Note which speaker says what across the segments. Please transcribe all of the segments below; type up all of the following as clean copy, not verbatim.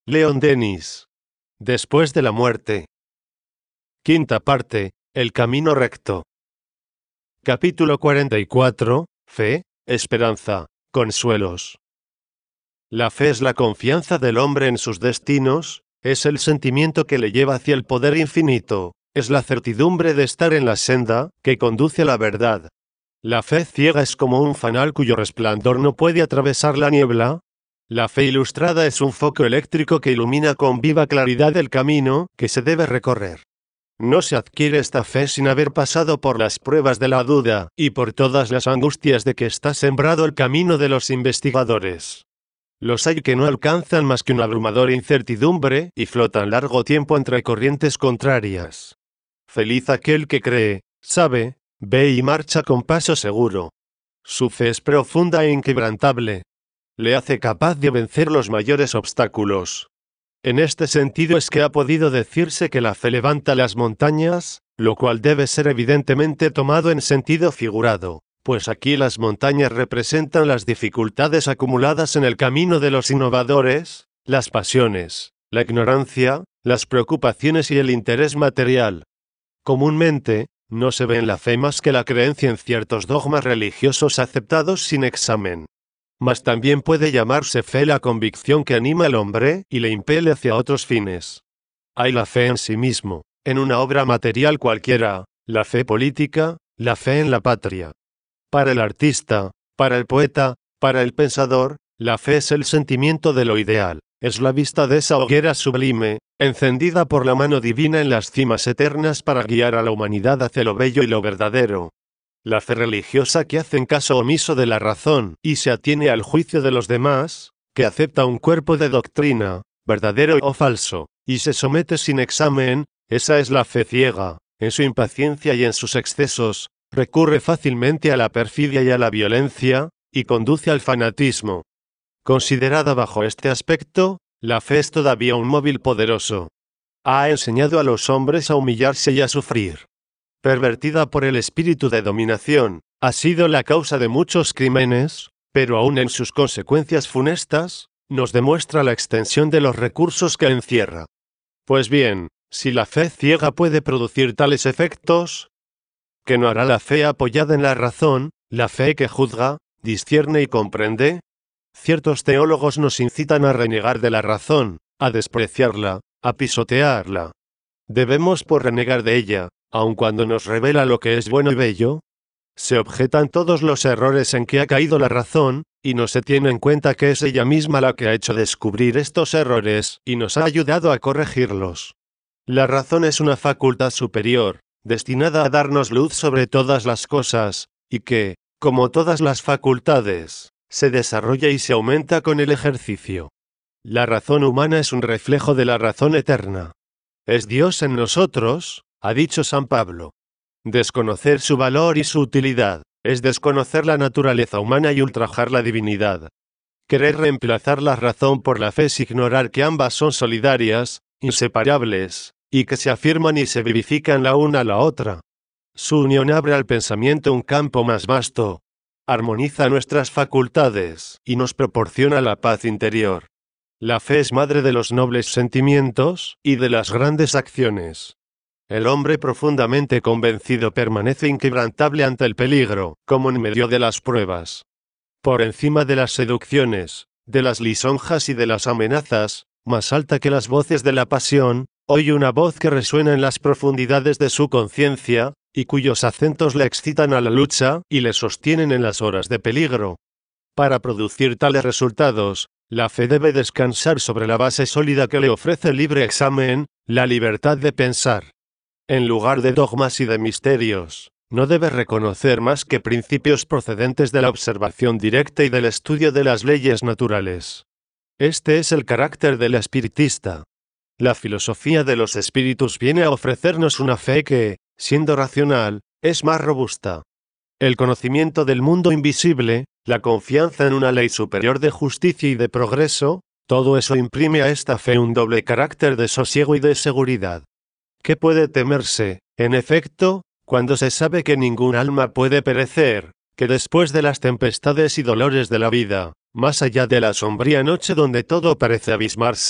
Speaker 1: Leon Denis. Después de la muerte. Quinta parte, el camino recto. Capítulo 44, Fe, Esperanza, Consuelos. La fe es la confianza del hombre en sus destinos, es el sentimiento que le lleva hacia el poder infinito, es la certidumbre de estar en la senda que conduce a la verdad. La fe ciega es como un fanal cuyo resplandor no puede atravesar la niebla. La fe ilustrada es un foco eléctrico que ilumina con viva claridad el camino que se debe recorrer. No se adquiere esta fe sin haber pasado por las pruebas de la duda y por todas las angustias de que está sembrado el camino de los investigadores. Los hay que no alcanzan más que una abrumadora incertidumbre y flotan largo tiempo entre corrientes contrarias. Feliz aquel que cree, sabe, ve y marcha con paso seguro. Su fe es profunda e inquebrantable. Le hace capaz de vencer los mayores obstáculos. En este sentido es que ha podido decirse que la fe levanta las montañas, lo cual debe ser evidentemente tomado en sentido figurado, pues aquí las montañas representan las dificultades acumuladas en el camino de los innovadores, las pasiones, la ignorancia, las preocupaciones y el interés material. Comúnmente, no se ve en la fe más que la creencia en ciertos dogmas religiosos aceptados sin examen. Mas también puede llamarse fe la convicción que anima al hombre y le impele hacia otros fines. Hay la fe en sí mismo, en una obra material cualquiera, la fe política, la fe en la patria. Para el artista, para el poeta, para el pensador, la fe es el sentimiento de lo ideal, es la vista de esa hoguera sublime, encendida por la mano divina en las cimas eternas para guiar a la humanidad hacia lo bello y lo verdadero. La fe religiosa que hace en caso omiso de la razón y se atiene al juicio de los demás, que acepta un cuerpo de doctrina, verdadero o falso, y se somete sin examen, esa es la fe ciega. En su impaciencia y en sus excesos, recurre fácilmente a la perfidia y a la violencia, y conduce al fanatismo. Considerada bajo este aspecto, la fe es todavía un móvil poderoso. Ha enseñado a los hombres a humillarse y a sufrir. Pervertida por el espíritu de dominación, ha sido la causa de muchos crímenes, pero aún en sus consecuencias funestas, nos demuestra la extensión de los recursos que encierra. Pues bien, si la fe ciega puede producir tales efectos, ¿qué no hará la fe apoyada en la razón, la fe que juzga, discierne y comprende? Ciertos teólogos nos incitan a renegar de la razón, a despreciarla, a pisotearla. ¿Debemos por renegar de ella, aun cuando nos revela lo que es bueno y bello? Se objetan todos los errores en que ha caído la razón, y no se tiene en cuenta que es ella misma la que ha hecho descubrir estos errores y nos ha ayudado a corregirlos. La razón es una facultad superior, destinada a darnos luz sobre todas las cosas, y que, como todas las facultades, se desarrolla y se aumenta con el ejercicio. La razón humana es un reflejo de la razón eterna. Es Dios en nosotros, ha dicho San Pablo. Desconocer su valor y su utilidad, es desconocer la naturaleza humana y ultrajar la divinidad. Querer reemplazar la razón por la fe es ignorar que ambas son solidarias, inseparables, y que se afirman y se vivifican la una a la otra. Su unión abre al pensamiento un campo más vasto, armoniza nuestras facultades y nos proporciona la paz interior. La fe es madre de los nobles sentimientos y de las grandes acciones. El hombre profundamente convencido permanece inquebrantable ante el peligro, como en medio de las pruebas. Por encima de las seducciones, de las lisonjas y de las amenazas, más alta que las voces de la pasión, oye una voz que resuena en las profundidades de su conciencia, y cuyos acentos le excitan a la lucha y le sostienen en las horas de peligro. Para producir tales resultados, la fe debe descansar sobre la base sólida que le ofrece el libre examen, la libertad de pensar. En lugar de dogmas y de misterios, no debe reconocer más que principios procedentes de la observación directa y del estudio de las leyes naturales. Este es el carácter del espiritista. La filosofía de los espíritus viene a ofrecernos una fe que, siendo racional, es más robusta. El conocimiento del mundo invisible, la confianza en una ley superior de justicia y de progreso, todo eso imprime a esta fe un doble carácter de sosiego y de seguridad. ¿Qué puede temerse, en efecto, cuando se sabe que ningún alma puede perecer, que después de las tempestades y dolores de la vida, más allá de la sombría noche donde todo parece abismarse,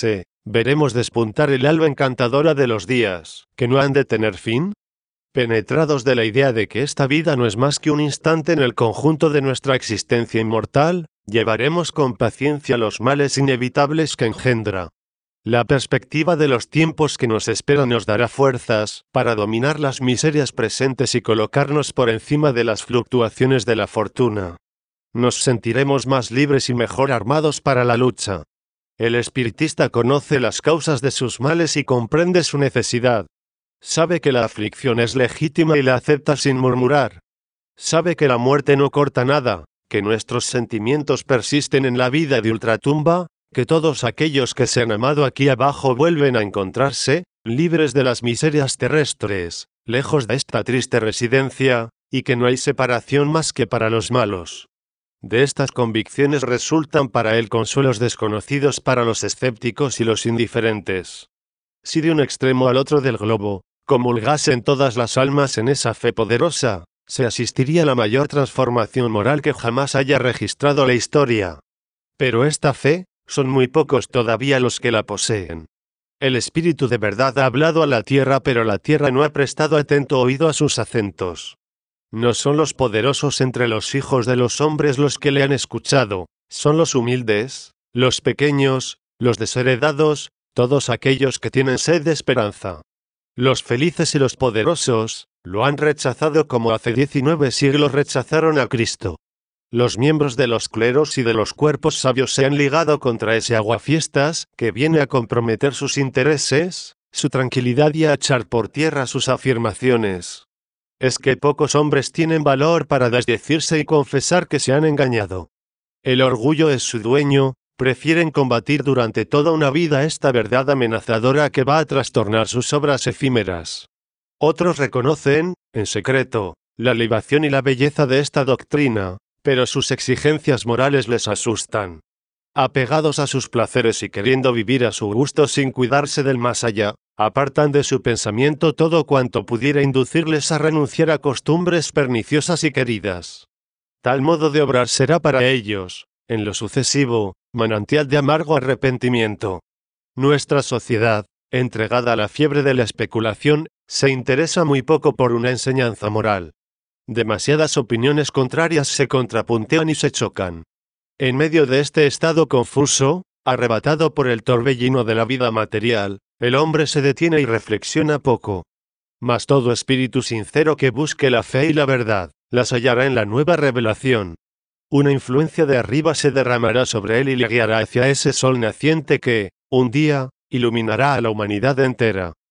Speaker 1: ¿Veremos despuntar el alba encantadora de los días, que no han de tener fin? Penetrados de la idea de que esta vida no es más que un instante en el conjunto de nuestra existencia inmortal, llevaremos con paciencia los males inevitables que engendra. La perspectiva de los tiempos que nos esperan nos dará fuerzas para dominar las miserias presentes y colocarnos por encima de las fluctuaciones de la fortuna. Nos sentiremos más libres y mejor armados para la lucha. El espiritista conoce las causas de sus males y comprende su necesidad. Sabe que la aflicción es legítima y la acepta sin murmurar. Sabe que la muerte no corta nada, que nuestros sentimientos persisten en la vida de ultratumba, que todos aquellos que se han amado aquí abajo vuelven a encontrarse, libres de las miserias terrestres, lejos de esta triste residencia, y que no hay separación más que para los malos. De estas convicciones resultan para él consuelos desconocidos para los escépticos y los indiferentes. Si de un extremo al otro del globo, comulgasen todas las almas en esa fe poderosa, se asistiría a la mayor transformación moral que jamás haya registrado la historia. Pero esta fe, son muy pocos todavía los que la poseen. El Espíritu de verdad ha hablado a la tierra, pero la tierra no ha prestado atento oído a sus acentos. No son los poderosos entre los hijos de los hombres los que le han escuchado, son los humildes, los pequeños, los desheredados, todos aquellos que tienen sed de esperanza. Los felices y los poderosos, lo han rechazado como hace 19 siglos rechazaron a Cristo. Los miembros de los cleros y de los cuerpos sabios se han ligado contra ese aguafiestas que viene a comprometer sus intereses, su tranquilidad y a echar por tierra sus afirmaciones. Es que pocos hombres tienen valor para desdecirse y confesar que se han engañado. El orgullo es su dueño, prefieren combatir durante toda una vida esta verdad amenazadora que va a trastornar sus obras efímeras. Otros reconocen, en secreto, la libación y la belleza de esta doctrina, pero sus exigencias morales les asustan. Apegados a sus placeres y queriendo vivir a su gusto sin cuidarse del más allá, apartan de su pensamiento todo cuanto pudiera inducirles a renunciar a costumbres perniciosas y queridas. Tal modo de obrar será para ellos, en lo sucesivo, manantial de amargo arrepentimiento. Nuestra sociedad, entregada a la fiebre de la especulación, se interesa muy poco por una enseñanza moral. Demasiadas opiniones contrarias se contrapuntean y se chocan. En medio de este estado confuso, arrebatado por el torbellino de la vida material, el hombre se detiene y reflexiona poco. Mas todo espíritu sincero que busque la fe y la verdad, las hallará en la nueva revelación. Una influencia de arriba se derramará sobre él y le guiará hacia ese sol naciente que, un día, iluminará a la humanidad entera.